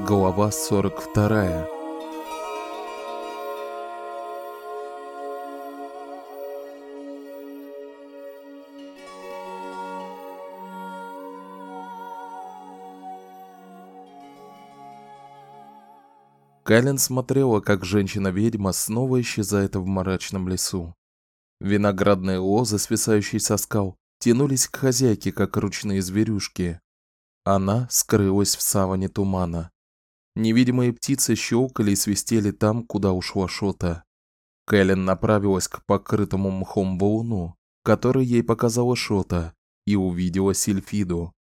Глава 42. Кэлен смотрела, как женщина-ведьма снова исчезает в мрачном лесу. Виноградные лозы, свисающие со скал, тянулись к хозяйке, как ручные зверюшки. Она скрылась в саване тумана. Невидимые птицы щелкали и свистели там, куда ушла Шота. Кэлен направилась к покрытому мхом валуну, который ей показала Шота, и увидела Сильфиду.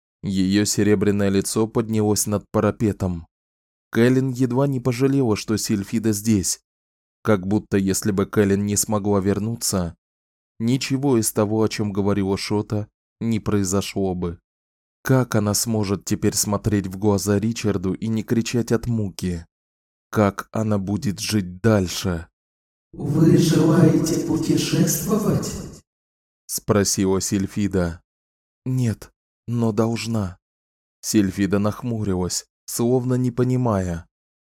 Ее серебряное лицо поднялось над парапетом. Кэлен едва не пожалела, что Сильфида здесь. Как будто если бы Кэлен не смогла вернуться, ничего из того, о чем говорила Шота, не произошло бы. Как она сможет теперь смотреть в глаза Ричарду и не кричать от муки? Как она будет жить дальше? «Вы желаете путешествовать?» — спросила Сильфида. «Нет, но должна». Сильфида нахмурилась, словно не понимая.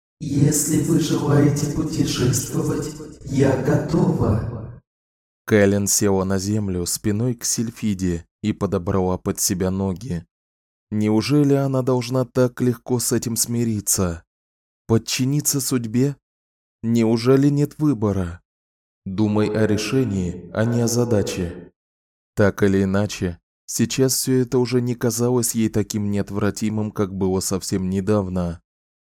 «Если вы желаете путешествовать, я готова». Кэлен села на землю спиной к Сильфиде и подобрала под себя ноги. Неужели она должна так легко с этим смириться? Подчиниться судьбе? Неужели нет выбора? Думай о решении, а не о задаче. Так или иначе, сейчас все это уже не казалось ей таким неотвратимым, как было совсем недавно.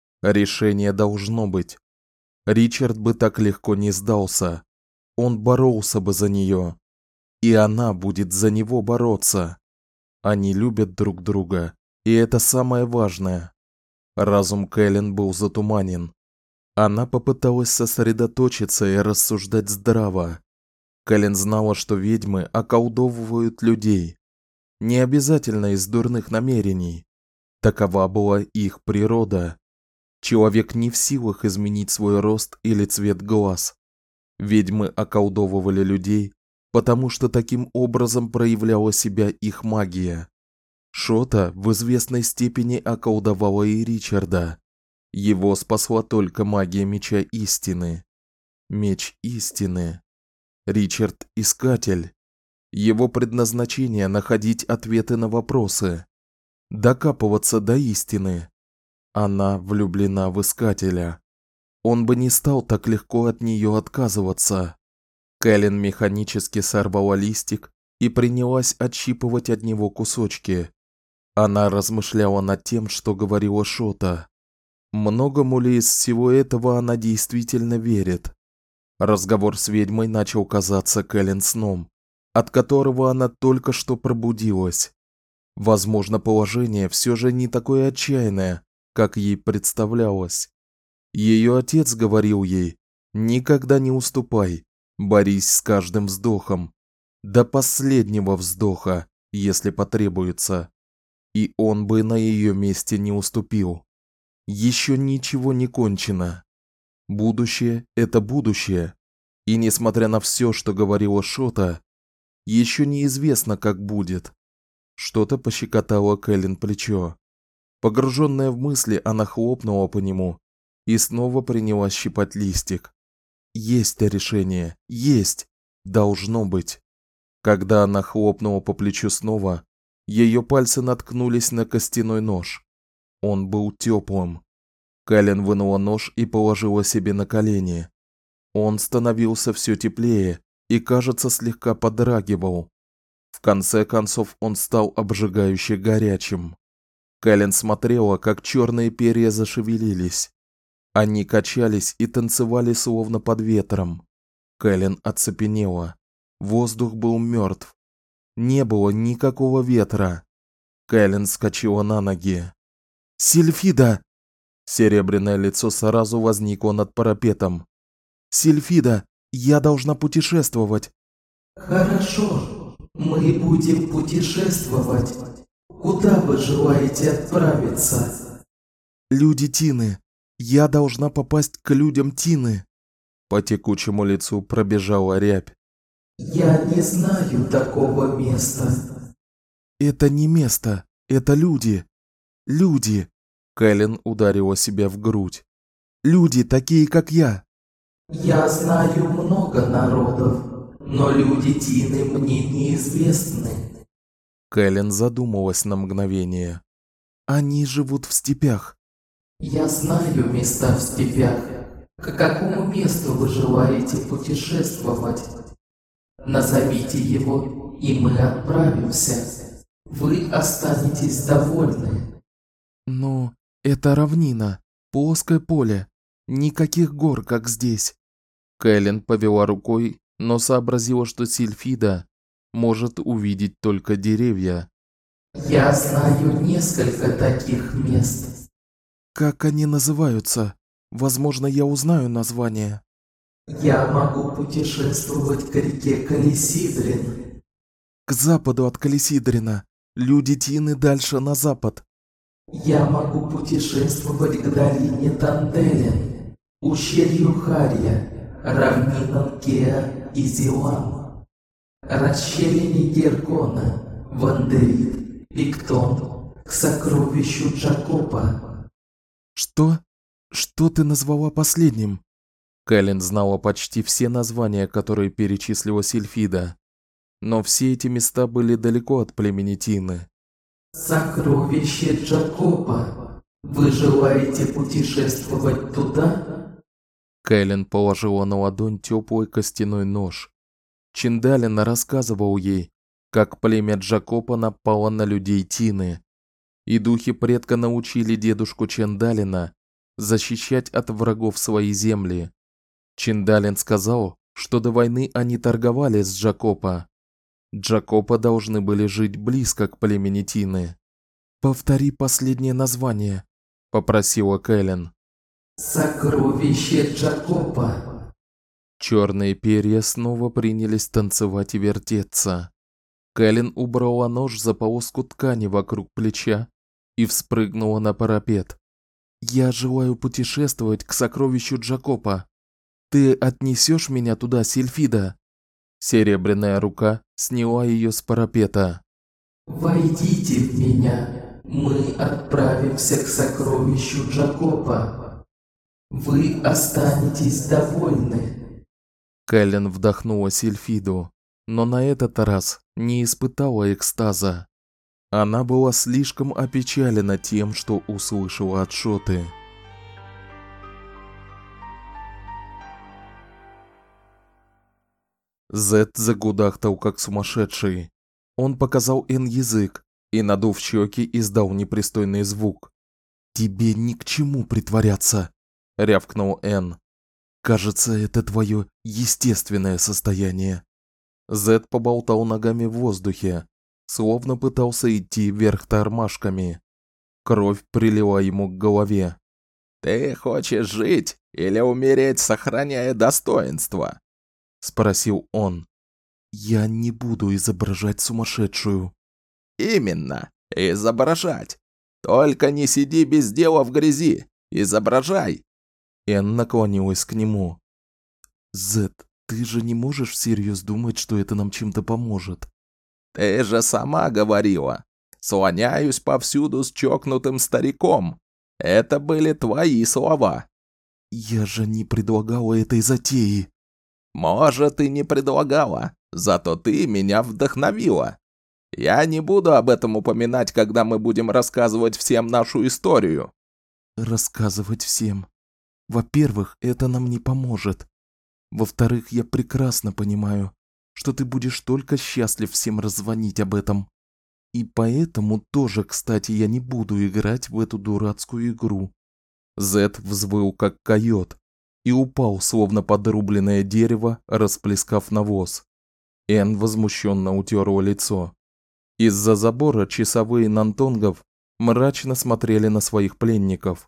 Решение должно быть. Ричард бы так легко не сдался. Он боролся бы за нее. И она будет за него бороться. Они любят друг друга, и это самое важное. Разум Кэлен был затуманен. Она попыталась сосредоточиться и рассуждать здраво. Кэлен знала, что ведьмы околдовывают людей. Не обязательно из дурных намерений. Такова была их природа. Человек не в силах изменить свой рост или цвет глаз. Ведьмы околдовывали людей, потому что таким образом проявляла себя их магия. Шота в известной степени околдовала и Ричарда. Его спасла только магия меча истины. Меч истины. Ричард – искатель. Его предназначение – находить ответы на вопросы. Докапываться до истины. Она влюблена в искателя. Он бы не стал так легко от нее отказываться. Кэлен механически сорвала листик и принялась отщипывать от него кусочки. Она размышляла над тем, что говорила Шота. Многому ли из всего этого она действительно верит? Разговор с ведьмой начал казаться Кэлен сном, от которого она только что пробудилась. Возможно, положение все же не такое отчаянное, как ей представлялось. Ее отец говорил ей: «Никогда не уступай, борись с каждым вздохом, до последнего вздоха, если потребуется». И он бы на ее месте не уступил. Еще ничего не кончено. Будущее – это будущее. И несмотря на все, что говорила Шота, еще неизвестно, как будет. Что-то пощекотало Кэлен плечо. Погруженная в мысли, она хлопнула по нему и снова принялась щипать листик. Есть решение, есть, должно быть. Когда она хлопнула по плечу снова, ее пальцы наткнулись на костяной нож. Он был теплым. Кэлен вынула нож и положила себе на колени. Он становился все теплее и, кажется, слегка подрагивал. В конце концов он стал обжигающе горячим. Кэлен смотрела, как черные перья зашевелились. Они качались и танцевали словно под ветром. Кэлен оцепенела. Воздух был мертв. Не было никакого ветра. Кэлен вскочила на ноги. «Сильфида!» Серебряное лицо сразу возникло над парапетом. «Сильфида, я должна путешествовать!» «Хорошо, мы будем путешествовать. Куда вы желаете отправиться?» «Люди Тины. Я должна попасть к людям Тины». По текучему лицу пробежала рябь. «Я не знаю такого места». «Это не место, это люди. Люди!» Кэлен ударила себя в грудь. «Люди такие, как я!» Я знаю много народов, но люди Тины мне неизвестны. Кэлен задумалась на мгновение. «Они живут в степях». Я знаю места в степях. К какому месту вы желаете путешествовать? Назовите его, и мы отправимся. Вы останетесь довольны. «Ну, это равнина, плоское поле, никаких гор, как здесь». Кэлен повела рукой, но сообразила, что Сильфида может увидеть только деревья. Я знаю несколько таких мест. «Как они называются? Возможно, я узнаю название». Я могу путешествовать к реке Калисидрин. «К западу от Калисидрина. Люди Тины дальше на запад». Я могу путешествовать к долине Танделин, ущелью Харья, равнинам Кеа и Зилан, расщелине Геркона, Вандерит, Пиктон, к сокровищу Джакопа. «Что? Что ты назвала последним?» Кэлен знала почти все названия, которые перечислила Сильфида, но все эти места были далеко от племени Тины. Сокровище Джакопа. Вы желаете путешествовать туда? Кэлен положила на ладонь теплый костяной нож. Чиндалин рассказывал ей, как племя Джакопа напало на людей Тины, и духи предка научили дедушку Чиндалина защищать от врагов свои земли. Чиндалин сказал, что до войны они торговали с Джакопа. Джакопа должны были жить близко к племени Тины. «Повтори последнее название», – попросила Кэлен. Сокровище Джакопа. Черные перья снова принялись танцевать и вертеться. Кэлен убрала нож за полоску ткани вокруг плеча и вспрыгнула на парапет. «Я желаю путешествовать к сокровищу Джакопа. Ты отнесешь меня туда, Сильфида?» Серебряная рука сняла ее с парапета. Войдите в меня. Мы отправимся к сокровищу Джакопа. Вы останетесь довольны. Кэлен вдохнула Сильфиду, но на этот раз не испытала экстаза. Она была слишком опечалена тем, что услышала от Шоты. Зет загудахтал как сумасшедший. Он показал Энн язык и, надув щеки, издал непристойный звук. «Тебе ни к чему притворяться», – рявкнул Энн. «Кажется, это твое естественное состояние». Зет поболтал ногами в воздухе, словно пытался идти вверх тормашками. Кровь прилила ему к голове. «Ты хочешь жить или умереть, сохраняя достоинство?» – спросил он. «Я не буду изображать сумасшедшую». «Именно, изображать. Только не сиди без дела в грязи. Изображай!» Энн наклонилась к нему. «Зет, ты же не можешь всерьез думать, что это нам чем-то поможет?» «Ты же сама говорила. Слоняюсь повсюду с чокнутым стариком. Это были твои слова». «Я же не предлагала этой затеи». «Может, и не предлагала, зато ты меня вдохновила. Я не буду об этом упоминать, когда мы будем рассказывать всем нашу историю». «Рассказывать всем. Во-первых, это нам не поможет. Во-вторых, я прекрасно понимаю, что ты будешь только счастлив всем раззвонить об этом. И поэтому тоже, кстати, я не буду играть в эту дурацкую игру». Зет взвыл как койот и упал, словно подрубленное дерево, расплескав навоз. Энн возмущенно утерла лицо. Из-за забора часовые нантонгов мрачно смотрели на своих пленников.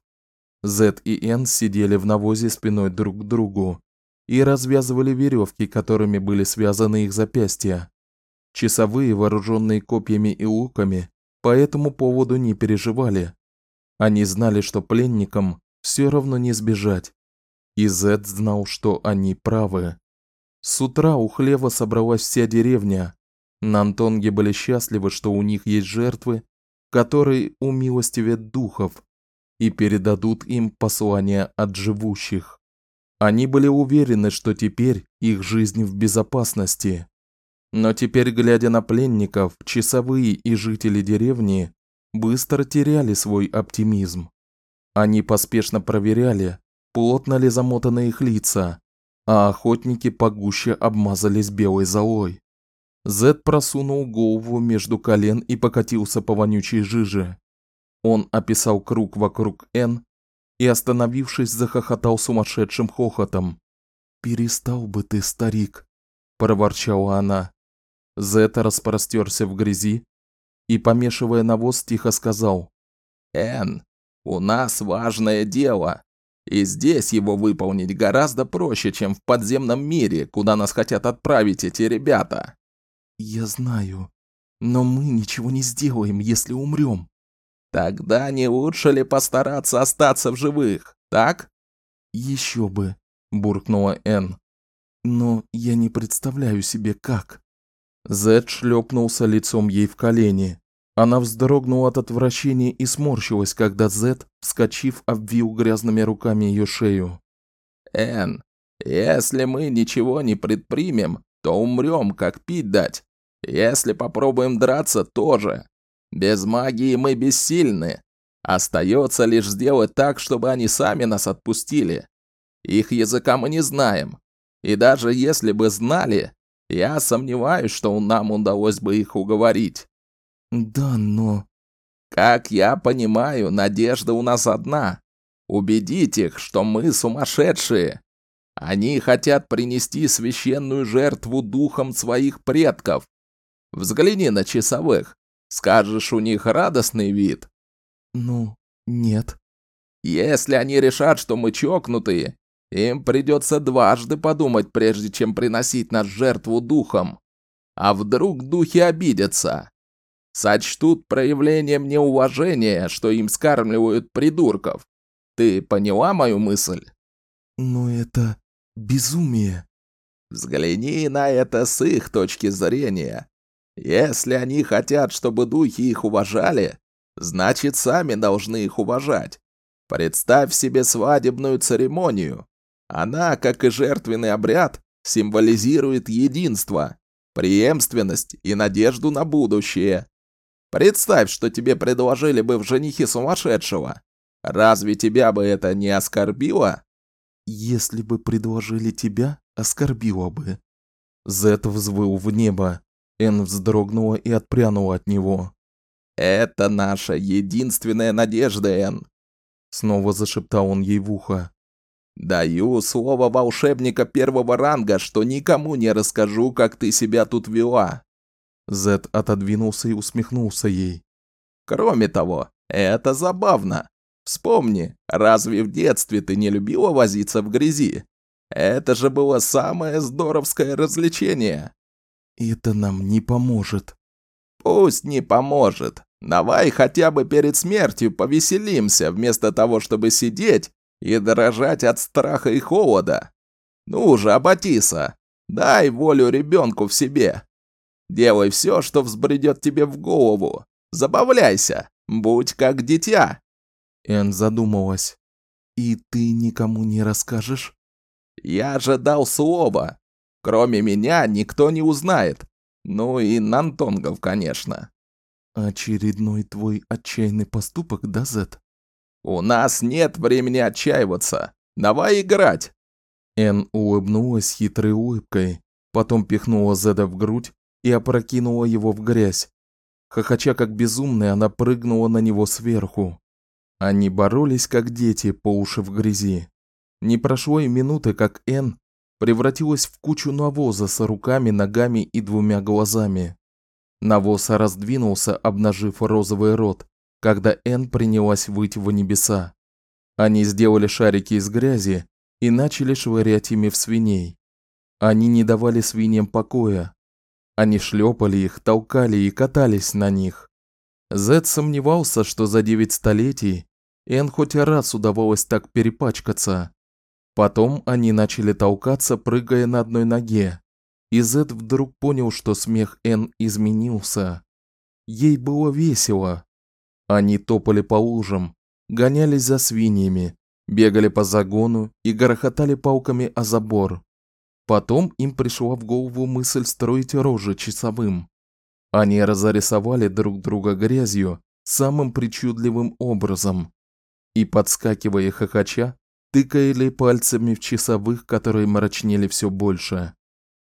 Зет и Энн сидели в навозе спиной друг к другу и развязывали веревки, которыми были связаны их запястья. Часовые, вооруженные копьями и луками, по этому поводу не переживали. Они знали, что пленникам все равно не сбежать. И Зет знал, что они правы. С утра у хлева собралась вся деревня. Нантонги были счастливы, что у них есть жертвы, которые умилостивят духов, и передадут им послание от живущих. Они были уверены, что теперь их жизнь в безопасности. Но теперь, глядя на пленников, часовые и жители деревни быстро теряли свой оптимизм. Они поспешно проверяли, плотно ли замотаны их лица, а охотники погуще обмазались белой золой. Зед просунул голову между колен и покатился по вонючей жиже. Он описал круг вокруг Н и, остановившись, захохотал сумасшедшим хохотом. «Перестал бы ты, старик», – проворчала она. Зед распростерся в грязи и, помешивая навоз, тихо сказал: «Н, у нас важное дело, и здесь его выполнить гораздо проще, чем в подземном мире, куда нас хотят отправить эти ребята». «Я знаю, но мы ничего не сделаем, если умрем». «Тогда не лучше ли постараться остаться в живых, так?» «Еще бы», – буркнула Энн. «Но я не представляю себе, как». Зед шлепнулся лицом ей в колени. Она вздрогнула от отвращения и сморщилась, когда Зед, вскочив, обвил грязными руками ее шею. «Энн, если мы ничего не предпримем, то умрем, как пить дать. Если попробуем драться, тоже. Без магии мы бессильны. Остается лишь сделать так, чтобы они сами нас отпустили. Их языка мы не знаем. И даже если бы знали, я сомневаюсь, что нам удалось бы их уговорить». «Да, но...» «Как я понимаю, надежда у нас одна. Убедить их, что мы сумасшедшие. Они хотят принести священную жертву духам своих предков. Взгляни на часовых. Скажешь, у них радостный вид?» «Ну, нет». «Если они решат, что мы чокнутые, им придется дважды подумать, прежде чем приносить нас жертву духам. А вдруг духи обидятся? Сочтут проявлением неуважения, что им скармливают придурков. Ты поняла мою мысль?» «Но это безумие». «Взгляни на это с их точки зрения. Если они хотят, чтобы духи их уважали, значит, сами должны их уважать. Представь себе свадебную церемонию. Она, как и жертвенный обряд, символизирует единство, преемственность и надежду на будущее. Представь, что тебе предложили бы в женихи сумасшедшего. Разве тебя бы это не оскорбило?» «Если бы предложили тебя, оскорбило бы». Зет взвыл в небо. Энн вздрогнула и отпрянула от него. «Это наша единственная надежда, Энн», — снова зашептал он ей в ухо. «Даю слово волшебника первого ранга, что никому не расскажу, как ты себя тут вела». Зет отодвинулся и усмехнулся ей. «Кроме того, это забавно. Вспомни, разве в детстве ты не любила возиться в грязи? Это же было самое здоровское развлечение». «Это нам не поможет». «Пусть не поможет. Давай хотя бы перед смертью повеселимся, вместо того, чтобы сидеть и дрожать от страха и холода. Ну же, Аббатиса, дай волю ребенку в себе. Делай все, что взбредет тебе в голову. Забавляйся, будь как дитя». Энн задумалась. «И ты никому не расскажешь?» «Я же дал слово. Кроме меня никто не узнает. Ну и нантонгов, конечно». «Очередной твой отчаянный поступок, да, Зет?» «У нас нет времени отчаиваться. Давай играть». Энн улыбнулась хитрой улыбкой, потом пихнула Зеда в грудь и опрокинула его в грязь. Хохоча как безумная, она прыгнула на него сверху. Они боролись как дети, по уши в грязи. Не прошло и минуты, как Энн превратилась в кучу навоза с руками, ногами и двумя глазами. Навоз раздвинулся, обнажив розовый рот, когда Энн принялась выть в небеса. Они сделали шарики из грязи и начали швырять ими в свиней. Они не давали свиньям покоя. Они шлепали их, толкали и катались на них. Зед сомневался, что за 9 столетий Энн хоть раз удавалось так перепачкаться. Потом они начали толкаться, прыгая на одной ноге. И Зед вдруг понял, что смех Энн изменился. Ей было весело. Они топали по лужам, гонялись за свиньями, бегали по загону и грохотали палками о забор. Потом им пришла в голову мысль строить рожи часовым. Они разрисовали друг друга грязью самым причудливым образом и, подскакивая хохоча, тыкали пальцами в часовых, которые мрачнели все больше.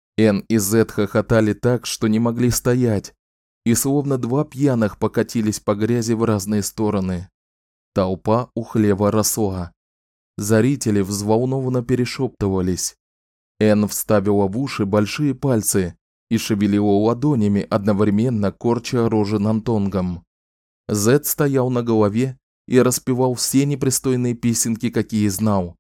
Н и Зет хохотали так, что не могли стоять, и словно два пьяных покатились по грязи в разные стороны. Толпа у хлева росла. Зрители взволнованно перешептывались. Н вставила в уши большие пальцы и шевелила ладонями, одновременно корча рожи нантонгом. Зет стоял на голове и распевал все непристойные песенки, какие знал.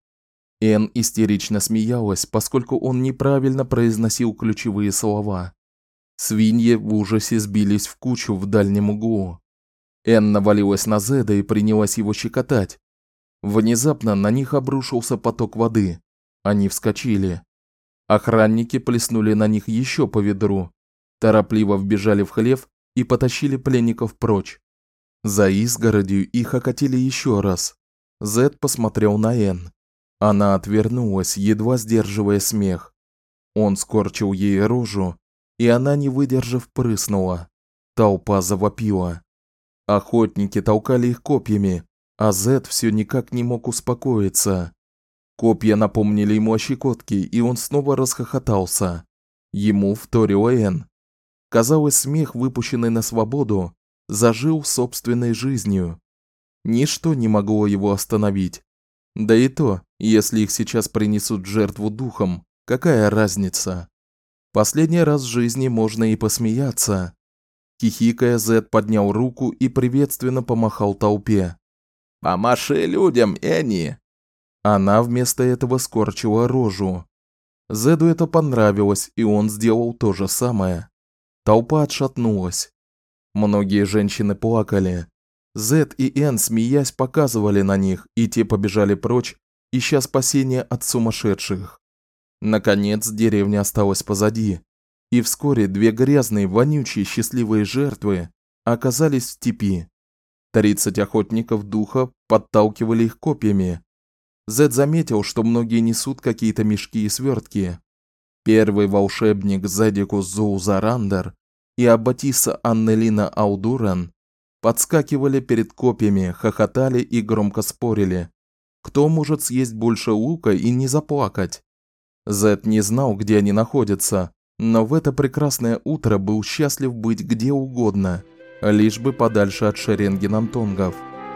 Н истерично смеялась, поскольку он неправильно произносил ключевые слова. Свиньи в ужасе сбились в кучу в дальнем углу. Н навалилась на Зеда и принялась его щекотать. Внезапно на них обрушился поток воды. Они вскочили. Охранники плеснули на них еще по ведру, торопливо вбежали в хлев и потащили пленников прочь. За изгородью их окатили еще раз. Зед посмотрел на Н. Она отвернулась, едва сдерживая смех. Он скорчил ей рожу, и она, не выдержав, прыснула. Толпа завопила. Охотники толкали их копьями, а Зед все никак не мог успокоиться. Копья напомнили ему о щекотке, и он снова расхохотался. Ему вторила Н. Казалось, смех, выпущенный на свободу, зажил собственной жизнью. Ничто не могло его остановить. Да и то, если их сейчас принесут в жертву духом, какая разница? Последний раз в жизни можно и посмеяться. Хихикая, Зед поднял руку и приветственно помахал толпе. «Помаши людям, Энни!» Она вместо этого скорчила рожу. Зеду это понравилось, и он сделал то же самое. Толпа отшатнулась. Многие женщины плакали. Зед и Энн, смеясь, показывали на них, и те побежали прочь, ища спасения от сумасшедших. Наконец, деревня осталась позади, и вскоре две грязные, вонючие, счастливые жертвы оказались в степи. 30 охотников духа подталкивали их копьями. Зед заметил, что многие несут какие-то мешки и свертки. Первый волшебник Зедикус Зоузарандер и Аббатиса Аннелина Аудуран подскакивали перед копьями, хохотали и громко спорили, кто может съесть больше лука и не заплакать. Зед не знал, где они находятся, но в это прекрасное утро был счастлив быть где угодно, лишь бы подальше от шеренги нантонгов.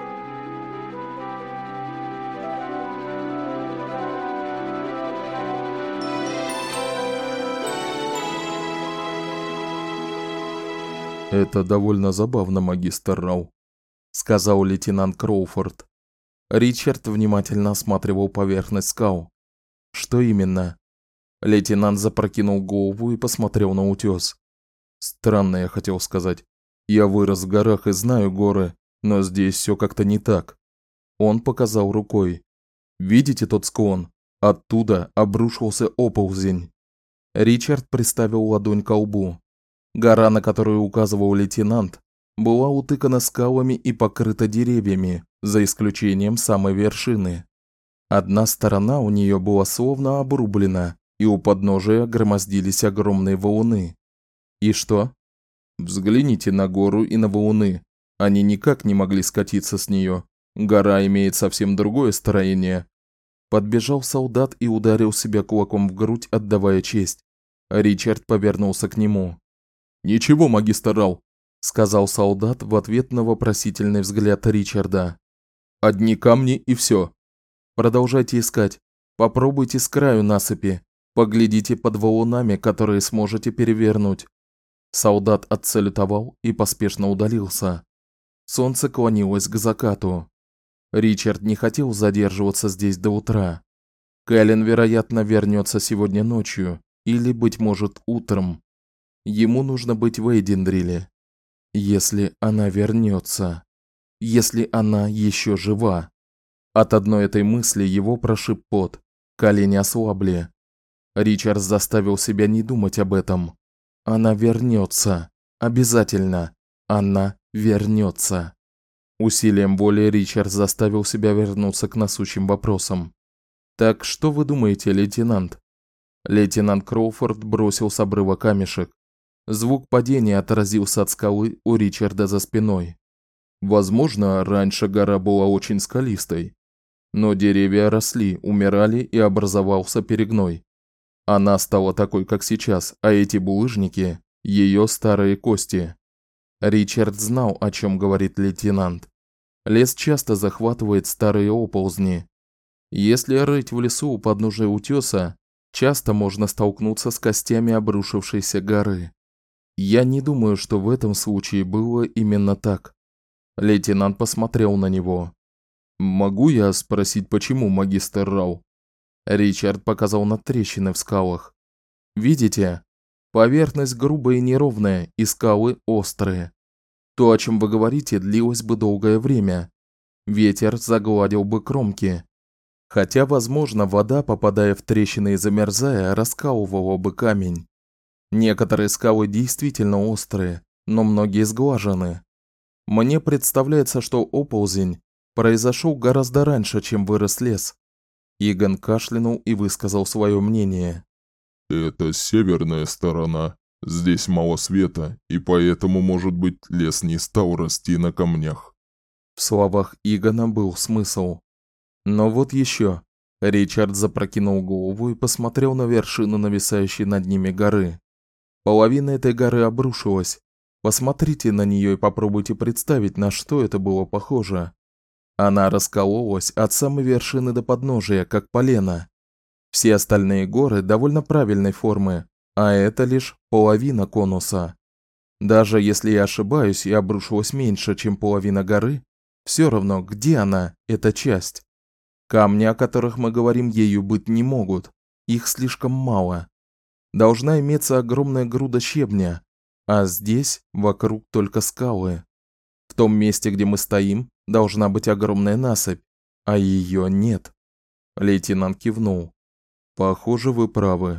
«Это довольно забавно, магистр Рау», — сказал лейтенант Кроуфорд. Ричард внимательно осматривал поверхность скал. «Что именно?» Лейтенант запрокинул голову и посмотрел на утес. «Странно, я хотел сказать. Я вырос в горах и знаю горы, но здесь все как-то не так». Он показал рукой. «Видите тот склон? Оттуда обрушился оползень». Ричард приставил ладонь ко лбу. Гора, на которую указывал лейтенант, была утыкана скалами и покрыта деревьями, за исключением самой вершины. Одна сторона у нее была словно обрублена, и у подножия громоздились огромные валуны. И что? Взгляните на гору и на валуны. Они никак не могли скатиться с нее. Гора имеет совсем другое строение. Подбежал солдат и ударил себя кулаком в грудь, отдавая честь. Ричард повернулся к нему. «Ничего, магистр Рау», — сказал солдат в ответ на вопросительный взгляд Ричарда. «Одни камни и все. Продолжайте искать. Попробуйте с краю насыпи. Поглядите под валунами, которые сможете перевернуть». Солдат отсалютовал и поспешно удалился. Солнце клонилось к закату. Ричард не хотел задерживаться здесь до утра. Кэлен, вероятно, вернется сегодня ночью или, быть может, утром. Ему нужно быть в Эйдендриле. Если она вернется. Если она еще жива. От одной этой мысли его прошиб пот. Колени ослабли. Ричард заставил себя не думать об этом. Она вернется. Обязательно. Она вернется. Усилием воли Ричард заставил себя вернуться к насущим вопросам. «Так что вы думаете, лейтенант?» Лейтенант Кроуфорд бросил с обрыва камешек. Звук падения отразился от скалы у Ричарда за спиной. Возможно, раньше гора была очень скалистой, но деревья росли, умирали и образовался перегной. Она стала такой, как сейчас, а эти булыжники – ее старые кости. Ричард знал, о чем говорит лейтенант. Лес часто захватывает старые оползни. Если рыть в лесу у подножия утеса, часто можно столкнуться с костями обрушившейся горы. Я не думаю, что в этом случае было именно так. Лейтенант посмотрел на него. «Могу я спросить, почему, магистр Рау?» Ричард показал на трещины в скалах. «Видите? Поверхность грубая и неровная, и скалы острые. То, о чем вы говорите, длилось бы долгое время. Ветер загладил бы кромки. Хотя, возможно, вода, попадая в трещины и замерзая, раскалывала бы камень. Некоторые скалы действительно острые, но многие сглажены. Мне представляется, что оползень произошел гораздо раньше, чем вырос лес». Иган кашлянул и высказал свое мнение. «Это северная сторона. Здесь мало света, и поэтому, может быть, лес не стал расти на камнях». В словах Игана был смысл. Но вот еще. Ричард запрокинул голову и посмотрел на вершину нависающей над ними горы. Половина этой горы обрушилась. Посмотрите на нее и попробуйте представить, на что это было похоже. Она раскололась от самой вершины до подножия, как полено. Все остальные горы довольно правильной формы, а это лишь половина конуса. Даже если я ошибаюсь и обрушилась меньше, чем половина горы, все равно, где она, эта часть? Камни, о которых мы говорим, ею быть не могут. Их слишком мало. Должна иметься огромная груда щебня, а здесь вокруг только скалы. В том месте, где мы стоим, должна быть огромная насыпь, а ее нет. Лейтенант кивнул. Похоже, вы правы.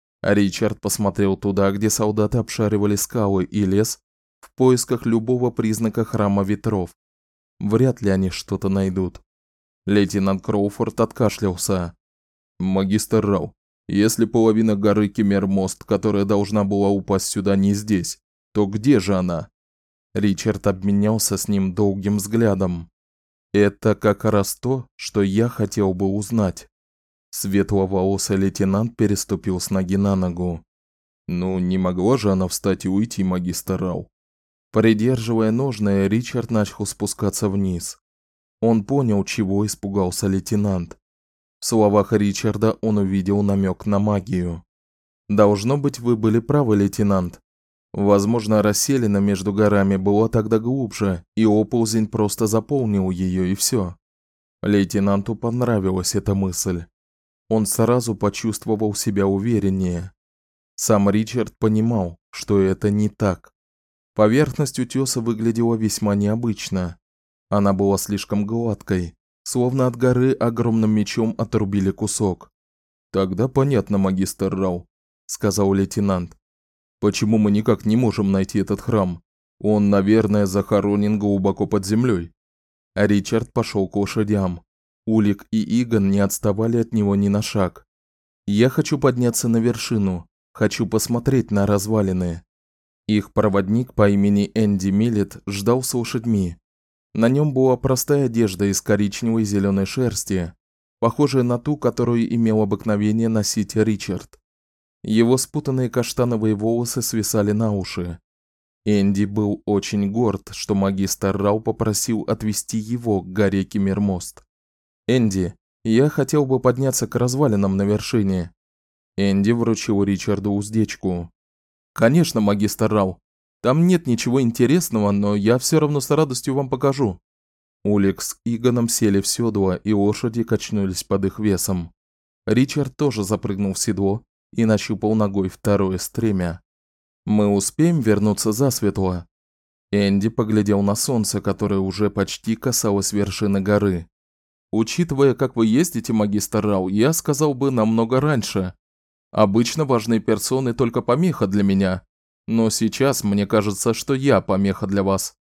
Ричард посмотрел туда, где солдаты обшаривали скалы и лес в поисках любого признака храма ветров. Вряд ли они что-то найдут. Лейтенант Кроуфорд откашлялся. «Магистр Рау, если половина горы Кемер-Мост, которая должна была упасть сюда, не здесь, то где же она?» Ричард обменялся с ним долгим взглядом. «Это как раз то, что я хотел бы узнать». Светловолосый лейтенант переступил с ноги на ногу. «Ну, не могла же она встать и уйти, магистр Рау?» Придерживая ножны, Ричард начал спускаться вниз. Он понял, чего испугался лейтенант. В словах Ричарда он увидел намек на магию. «Должно быть, вы были правы, лейтенант. Возможно, расселена между горами была тогда глубже, и оползень просто заполнил ее, и все». Лейтенанту понравилась эта мысль. Он сразу почувствовал себя увереннее. Сам Ричард понимал, что это не так. Поверхность утеса выглядела весьма необычно. Она была слишком гладкой, словно от горы огромным мечом отрубили кусок. «Тогда понятно, магистр Рау», — сказал лейтенант. «Почему мы никак не можем найти этот храм? Он, наверное, захоронен глубоко под землей». Ричард пошел к лошадям. Улик и Иган не отставали от него ни на шаг. «Я хочу подняться на вершину, хочу посмотреть на развалины». Их проводник по имени Энди Миллет ждал с лошадьми. На нем была простая одежда из коричневой и зеленой шерсти, похожая на ту, которую имел обыкновение носить Ричард. Его спутанные каштановые волосы свисали на уши. Энди был очень горд, что магистр Рау попросил отвезти его к горе Кемер-Мост. «Энди, я хотел бы подняться к развалинам на вершине». Энди вручил Ричарду уздечку. «Конечно, магистр Рау. Там нет ничего интересного, но я все равно с радостью вам покажу». Улик с Иганом сели в седло, и лошади качнулись под их весом. Ричард тоже запрыгнул в седло и нащупал ногой второе стремя. «Мы успеем вернуться засветло?» Энди поглядел на солнце, которое уже почти касалось вершины горы. «Учитывая, как вы ездите, магистр Рау, я сказал бы намного раньше. Обычно важные персоны только помеха для меня, но сейчас мне кажется, что я помеха для вас».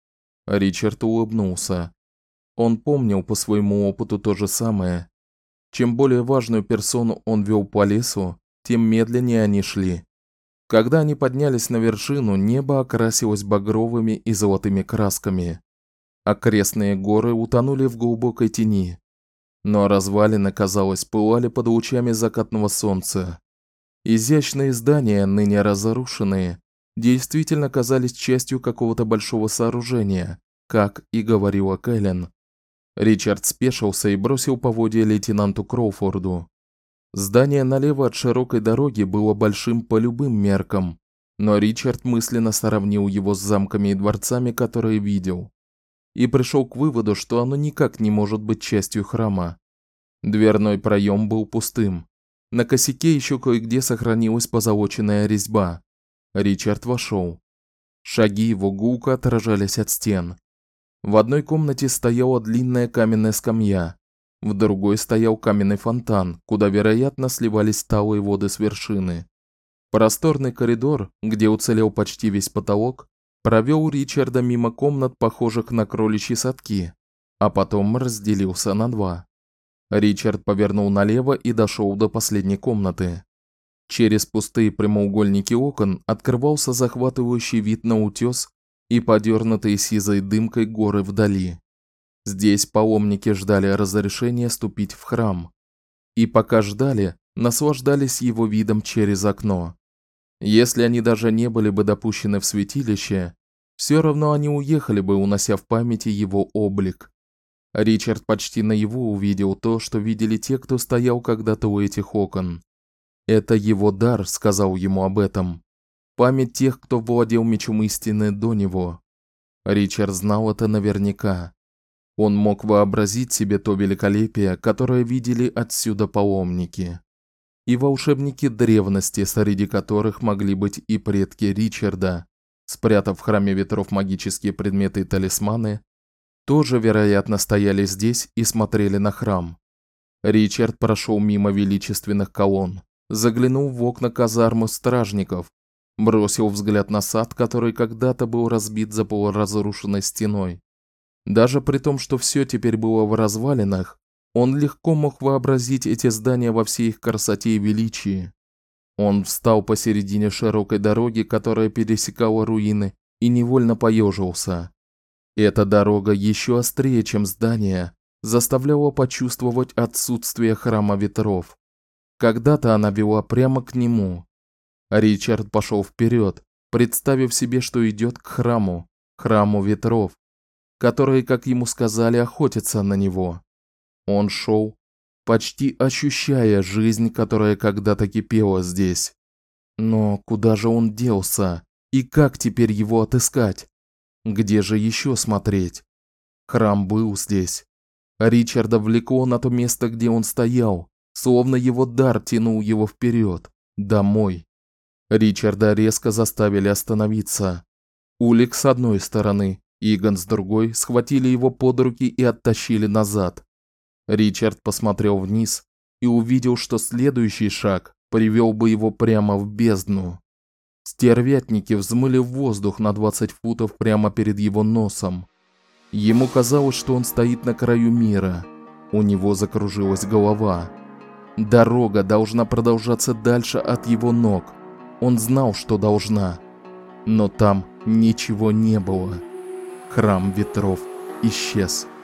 Ричард улыбнулся. Он помнил по своему опыту то же самое. Чем более важную персону он вел по лесу, тем медленнее они шли. Когда они поднялись на вершину, небо окрасилось багровыми и золотыми красками. Окрестные горы утонули в глубокой тени. Но развалины, казалось, пылали под лучами закатного солнца. Изящные здания, ныне разрушенные, действительно казались частью какого-то большого сооружения, как и говорила Кэлен. Ричард спешился и бросил поводья лейтенанту Кроуфорду. Здание налево от широкой дороги было большим по любым меркам, но Ричард мысленно сравнил его с замками и дворцами, которые видел, и пришел к выводу, что оно никак не может быть частью храма. Дверной проем был пустым. На косяке еще кое-где сохранилась позолоченная резьба. Ричард вошел. Шаги его гулко отражались от стен. В одной комнате стояла длинная каменная скамья, в другой стоял каменный фонтан, куда, вероятно, сливались талые воды с вершины. Просторный коридор, где уцелел почти весь потолок, провел Ричарда мимо комнат, похожих на кроличьи садки, а потом разделился на два. Ричард повернул налево и дошел до последней комнаты. Через пустые прямоугольники окон открывался захватывающий вид на утес и подернутые сизой дымкой горы вдали. Здесь паломники ждали разрешения ступить в храм. И пока ждали, наслаждались его видом через окно. Если они даже не были бы допущены в святилище, все равно они уехали бы, унося в памяти его облик. Ричард почти наяву увидел то, что видели те, кто стоял когда-то у этих окон. «Это его дар», — сказал ему об этом. Память тех, кто владел мечом истины до него. Ричард знал это наверняка. Он мог вообразить себе то великолепие, которое видели отсюда паломники. И волшебники древности, среди которых могли быть и предки Ричарда, спрятав в храме ветров магические предметы и талисманы, тоже, вероятно, стояли здесь и смотрели на храм. Ричард прошел мимо величественных колонн, заглянул в окна казармы стражников, бросил взгляд на сад, который когда-то был разбит за полуразрушенной стеной. Даже при том, что все теперь было в развалинах, он легко мог вообразить эти здания во всей их красоте и величии. Он встал посередине широкой дороги, которая пересекала руины, и невольно поежился. Эта дорога еще острее, чем здание, заставляла почувствовать отсутствие храма ветров. Когда-то она вела прямо к нему. Ричард пошел вперед, представив себе, что идет к храму ветров, которые, как ему сказали, охотятся на него. Он шел, почти ощущая жизнь, которая когда-то кипела здесь. Но куда же он делся? И как теперь его отыскать? Где же еще смотреть? Храм был здесь. Ричарда влекло на то место, где он стоял, словно его дар тянул его вперед, домой. Ричарда резко заставили остановиться. Улик с одной стороны, Иган с другой схватили его под руки и оттащили назад. Ричард посмотрел вниз и увидел, что следующий шаг привел бы его прямо в бездну. Стервятники взмыли в воздух на 20 футов прямо перед его носом. Ему казалось, что он стоит на краю мира. У него закружилась голова. Дорога должна продолжаться дальше от его ног. Он знал, что должна. Но там ничего не было. Храм ветров исчез.